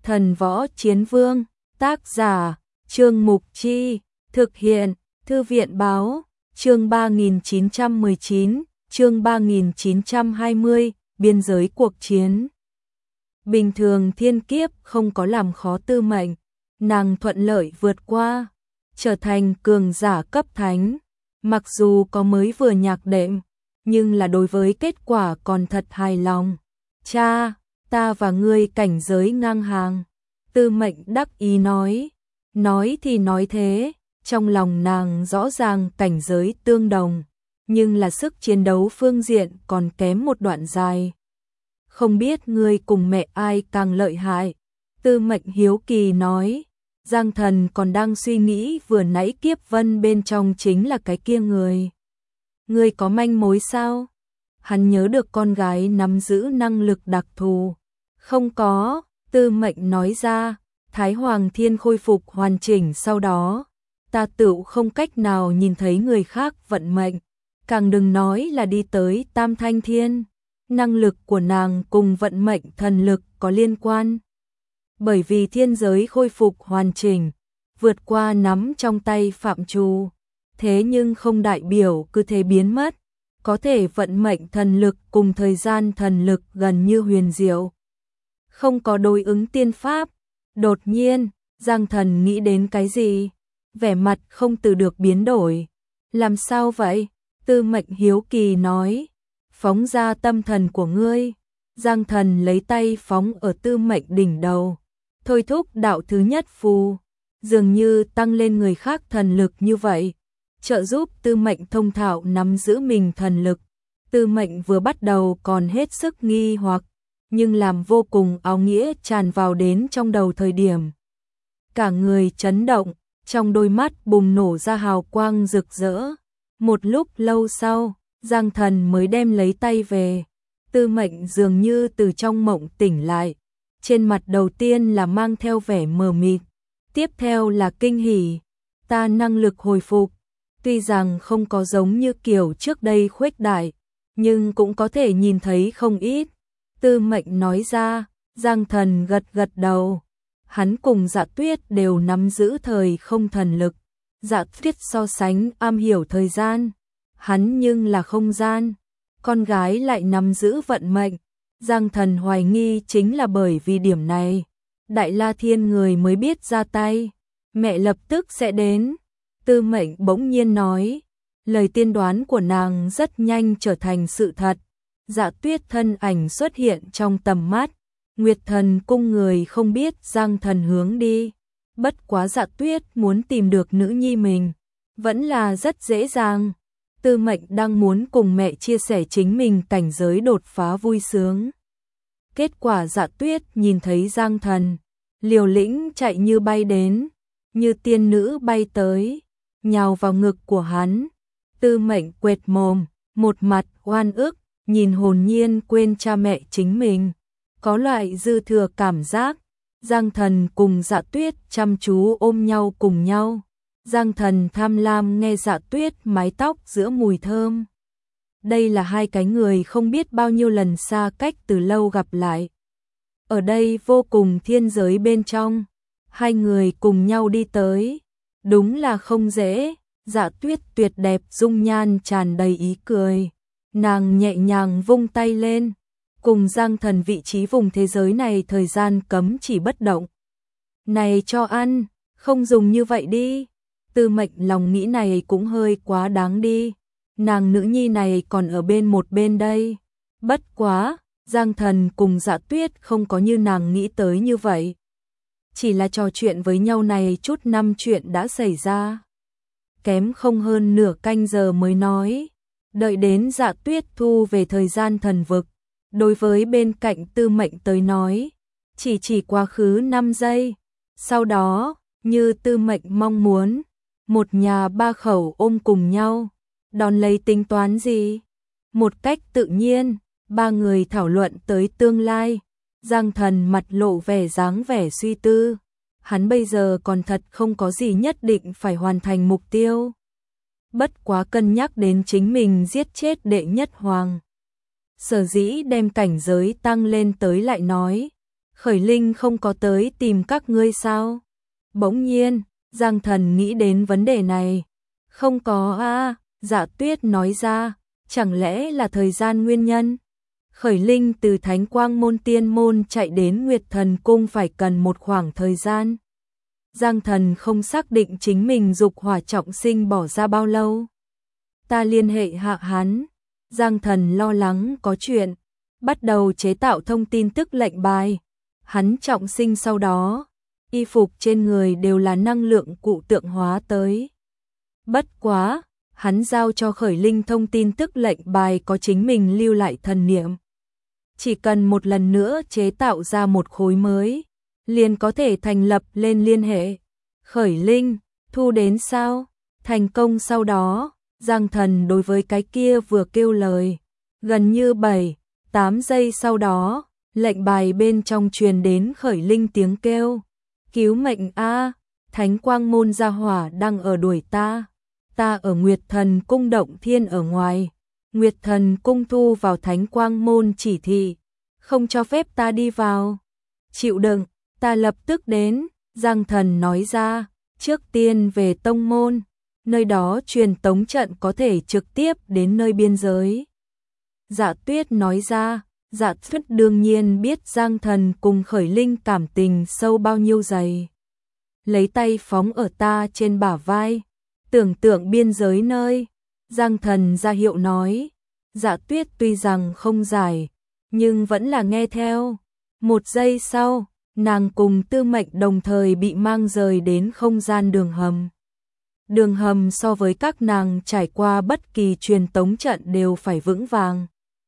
Thần Võ Chiến Vương, tác giả, Trương Mục Chi, thực hiện, Thư viện Báo, chương 3919, chương 3920, biên giới cuộc chiến. Bình thường thiên kiếp không có làm khó Tư Mệnh, nàng thuận lợi vượt qua, trở thành cường giả cấp thánh. Mặc dù có mới vừa nhạc đệm, nhưng là đối với kết quả còn thật hài lòng. Cha, ta và ngươi cảnh giới ngang hàng. Tư Mệnh đắc ý nói thì nói thế, trong lòng nàng rõ ràng cảnh giới tương đồng, nhưng là sức chiến đấu phương diện còn kém một đoạn dài. Không biết ngươi cùng mẹ ai càng lợi hại? Tư Mệnh hiếu kỳ nói. Giang Thần còn đang suy nghĩ vừa nãy Kiếp Vân bên trong chính là cái kia người. Ngươi có manh mối sao? Hắn nhớ được con gái nắm giữ năng lực đặc thù. Không có, Tư Mệnh nói ra, Thái Hoàng Thiên khôi phục hoàn chỉnh sau đó, ta tựu không cách nào nhìn thấy người khác vận mệnh, càng đừng nói là đi tới Tam Thanh Thiên. Năng lực của nàng cùng vận mệnh thần lực có liên quan. Bởi vì thiên giới khôi phục hoàn chỉnh, vượt qua nắm trong tay phạm trù, thế nhưng không đại biểu cứ thế biến mất, có thể vận mệnh thần lực cùng thời gian thần lực gần như huyền diệu. Không có đối ứng tiên pháp. Đột nhiên, Giang Thần nghĩ đến cái gì? Vẻ mặt không từ được biến đổi. Làm sao vậy? Tư Mệnh hiếu kỳ nói. Phóng ra tâm thần của ngươi. Giang Thần lấy tay phóng ở Tư Mệnh đỉnh đầu. Thôi thúc đạo thứ nhất phù. Dường như tăng lên người khác thần lực như vậy. Trợ giúp Tư Mệnh thông thạo nắm giữ mình thần lực. Tư Mệnh vừa bắt đầu còn hết sức nghi hoặc, nhưng làm vô cùng áo nghĩa tràn vào đến trong đầu thời điểm. Cả người chấn động, trong đôi mắt bùng nổ ra hào quang rực rỡ. Một lúc lâu sau, Giang Thần mới đem lấy tay về. Tư Mệnh dường như từ trong mộng tỉnh lại. Trên mặt đầu tiên là mang theo vẻ mờ mịt, tiếp theo là kinh hỉ. Ta năng lực hồi phục, tuy rằng không có giống như kiểu trước đây khuếch đại, nhưng cũng có thể nhìn thấy không ít. Tư Mệnh nói ra. Giang Thần gật gật đầu. Hắn cùng Dạ Tuyết đều nắm giữ thời không thần lực. Dạ Tuyết so sánh am hiểu thời gian, hắn nhưng là không gian. Con gái lại nắm giữ vận mệnh. Giang Thần hoài nghi chính là bởi vì điểm này, Đại La Thiên người mới biết ra tay. Mẹ lập tức sẽ đến. Tư Mệnh bỗng nhiên nói. Lời tiên đoán của nàng rất nhanh trở thành sự thật. Dạ Tuyết thân ảnh xuất hiện trong tầm mắt. Nguyệt Thần cung người không biết Giang Thần hướng đi. Bất quá Dạ Tuyết muốn tìm được nữ nhi mình, vẫn là rất dễ dàng. Tư Mệnh đang muốn cùng mẹ chia sẻ chính mình cảnh giới đột phá vui sướng. Kết quả Dạ Tuyết nhìn thấy Giang Thần, liều lĩnh chạy như bay đến, như tiên nữ bay tới, nhào vào ngực của hắn. Tư Mệnh quệt mồm, một mặt oan ức, nhìn hồn nhiên quên cha mẹ chính mình, có loại dư thừa cảm giác. Giang Thần cùng Dạ Tuyết chăm chú ôm nhau cùng nhau. Giang Thần tham lam nghe Dạ Tuyết mái tóc giữa mùi thơm. Đây là hai cái người không biết bao nhiêu lần xa cách từ lâu gặp lại. Ở đây vô cùng thiên giới bên trong, hai người cùng nhau đi tới, đúng là không dễ. Dạ Tuyết tuyệt đẹp dung nhan tràn đầy ý cười. Nàng nhẹ nhàng vung tay lên, cùng Giang Thần vị trí vùng thế giới này thời gian cấm chỉ bất động. Này cho ăn, không dùng như vậy đi. Tư Mệnh lòng nghĩ này cũng hơi quá đáng đi. Nàng nữ nhi này còn ở bên một bên đây. Bất quá, Giang Thần cùng Dạ Tuyết không có như nàng nghĩ tới như vậy. Chỉ là trò chuyện với nhau này chút năm chuyện đã xảy ra. Kém không hơn nửa canh giờ mới nói. Đợi đến Dạ Tuyết thu về thời gian thần vực, đối với bên cạnh Tư Mệnh tới nói, chỉ quá khứ 5 giây. Sau đó, như Tư Mệnh mong muốn, một nhà ba khẩu ôm cùng nhau, đón lấy tính toán gì? Một cách tự nhiên, ba người thảo luận tới tương lai. Giang Thần mặt lộ vẻ dáng vẻ suy tư. Hắn bây giờ còn thật không có gì nhất định phải hoàn thành mục tiêu. Bất quá cân nhắc đến chính mình giết chết đệ nhất hoàng. Sở dĩ đem cảnh giới tăng lên tới lại nói. Khởi Linh không có tới tìm các ngươi sao? Bỗng nhiên, Giang Thần nghĩ đến vấn đề này. Không có a, Dạ Tuyết nói ra, chẳng lẽ là thời gian nguyên nhân? Khởi Linh từ Thánh Quang Môn Tiên Môn chạy đến Nguyệt Thần Cung phải cần một khoảng thời gian. Giang Thần không xác định chính mình dục hỏa trọng sinh bỏ ra bao lâu. Ta liên hệ hạ hắn. Giang Thần lo lắng có chuyện, bắt đầu chế tạo thông tin tức lệnh bài. Hắn trọng sinh sau đó, y phục trên người đều là năng lượng cụ tượng hóa tới. Bất quá, hắn giao cho Khởi Linh thông tin tức lệnh bài có chính mình lưu lại thần niệm. Chỉ cần một lần nữa chế tạo ra một khối mới, liền có thể thành lập lên liên hệ. Khởi Linh, thu đến sao? Thành công sau đó, Giang Thần đối với cái kia vừa kêu lời. Gần như 7-8 giây sau đó, lệnh bài bên trong truyền đến Khởi Linh tiếng kêu. Cứu mệnh a, Thánh Quang Môn gia hỏa đang ở đuổi ta. Ta ở Nguyệt Thần Cung động thiên ở ngoài. Nguyệt Thần Cung thu vào Thánh Quang Môn chỉ thị, không cho phép ta đi vào. Chịu đựng, ta lập tức đến. Giang Thần nói ra, trước tiên về tông môn, nơi đó truyền tống trận có thể trực tiếp đến nơi biên giới. Dạ Tuyết nói ra, Dạ Tuyết đương nhiên biết Giang Thần cùng Khởi Linh cảm tình sâu bao nhiêu dày. Lấy tay phóng ở ta trên bả vai, tưởng tượng biên giới nơi. Giang Thần ra hiệu nói, Dạ Tuyết tuy rằng không giải, nhưng vẫn là nghe theo. Một giây sau, nàng cùng Tư Mệnh đồng thời bị mang rời đến không gian đường hầm. Đường hầm so với các nàng trải qua bất kỳ truyền tống trận đều phải vững vàng.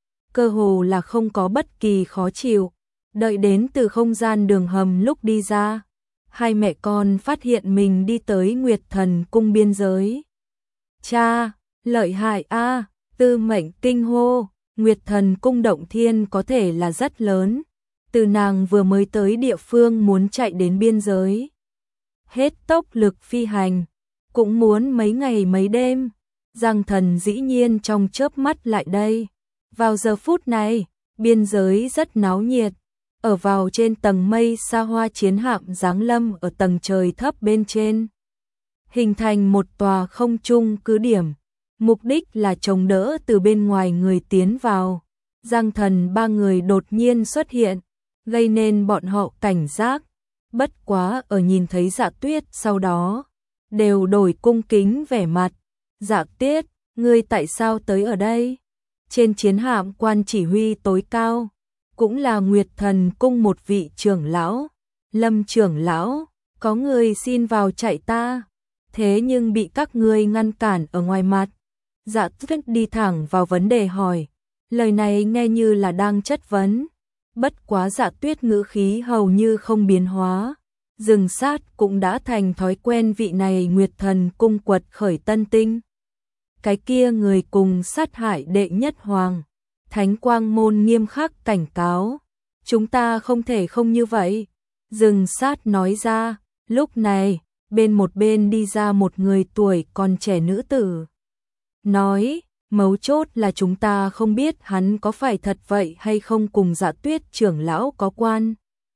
Cơ hồ là không có bất kỳ khó chịu. Đợi đến từ không gian đường hầm lúc đi ra, hai mẹ con phát hiện mình đi tới Nguyệt Thần Cung biên giới. Cha, lợi hại a, Tư Mệnh kinh hô, Nguyệt Thần Cung động thiên có thể là rất lớn. Từ nàng vừa mới tới địa phương muốn chạy đến biên giới, hết tốc lực phi hành, cũng muốn mấy ngày mấy đêm. Giang Thần dĩ nhiên trong chớp mắt lại đây. Vào giờ phút này, biên giới rất náo nhiệt. Ở vào trên tầng mây xa hoa chiến hạm giáng lâm ở tầng trời thấp bên trên, hình thành một tòa không trung cứ điểm. Mục đích là chống đỡ từ bên ngoài người tiến vào. Giang Thần ba người đột nhiên xuất hiện, gây nên bọn họ cảnh giác. Bất quá ở nhìn thấy Dạ Tuyết sau đó, đều đổi cung kính vẻ mặt. Dạ Tuyết, ngươi tại sao tới ở đây? Trên chiến hạm quan chỉ huy tối cao, cũng là Nguyệt Thần Cung một vị trưởng lão, Lâm trưởng lão, có người xin vào chạy ta, thế nhưng bị các ngươi ngăn cản ở ngoài mặt. Dạ Tuyết đi thẳng vào vấn đề hỏi, lời này nghe như là đang chất vấn. Bất quá Dạ Tuyết ngữ khí hầu như không biến hóa. Rừng sát cũng đã thành thói quen vị này Nguyệt Thần Cung quật khởi tân tinh. Cái kia người cùng sát hại đệ nhất hoàng. Thánh Quang Môn nghiêm khắc cảnh cáo, chúng ta không thể không như vậy. Rừng sát nói ra, lúc này, một bên đi ra một người tuổi còn trẻ nữ tử. Nói, mấu chốt là chúng ta không biết hắn có phải thật vậy hay không cùng Dạ Tuyết trưởng lão có quan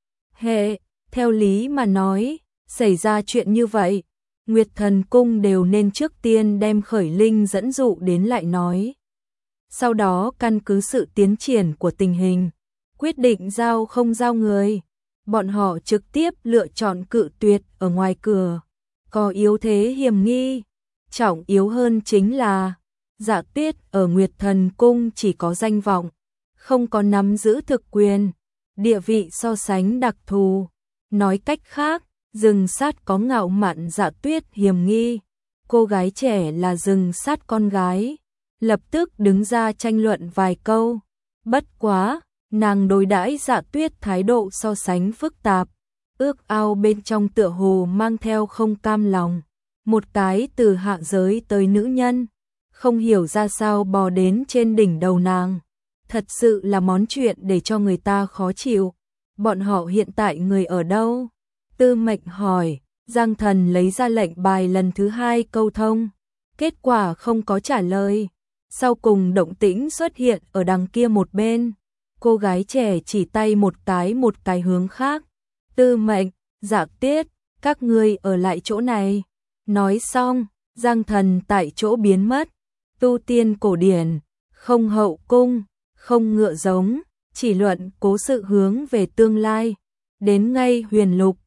hệ. Theo lý mà nói, xảy ra chuyện như vậy, Nguyệt Thần Cung đều nên trước tiên đem Khởi Linh dẫn dụ đến lại nói. Sau đó căn cứ sự tiến triển của tình hình, quyết định giao không giao người. Bọn họ trực tiếp lựa chọn cự tuyệt ở ngoài cửa. Có yếu thế hiểm nghi. Trọng yếu hơn chính là Dạ Tuyết ở Nguyệt Thần Cung chỉ có danh vọng, không có nắm giữ thực quyền, địa vị so sánh đặc thù. Nói cách khác, Rừng Sát có ngạo mạn Dạ Tuyết hiểm nghi. Cô gái trẻ là Rừng Sát con gái, lập tức đứng ra tranh luận vài câu. Bất quá, nàng đối đãi Dạ Tuyết thái độ so sánh phức tạp, ước ao bên trong tựa hồ mang theo không cam lòng. Một cái từ hạ giới tới nữ nhân, không hiểu ra sao bò đến trên đỉnh đầu nàng. Thật sự là món chuyện để cho người ta khó chịu. Bọn họ hiện tại người ở đâu? Tư Mệnh hỏi. Giang Thần lấy ra lệnh bài lần thứ 2 câu thông. Kết quả không có trả lời. Sau cùng động tĩnh xuất hiện ở đằng kia một bên. cô gái trẻ chỉ tay một cái hướng khác. Tư Mệnh, Dạ Tiết, các ngươi ở lại chỗ này. Nói xong, Giang Thần tại chỗ biến mất. Tu tiên cổ điển, không hậu cung, không ngựa giống, chỉ luận cố sự hướng về tương lai. Đến ngay Huyền Lục,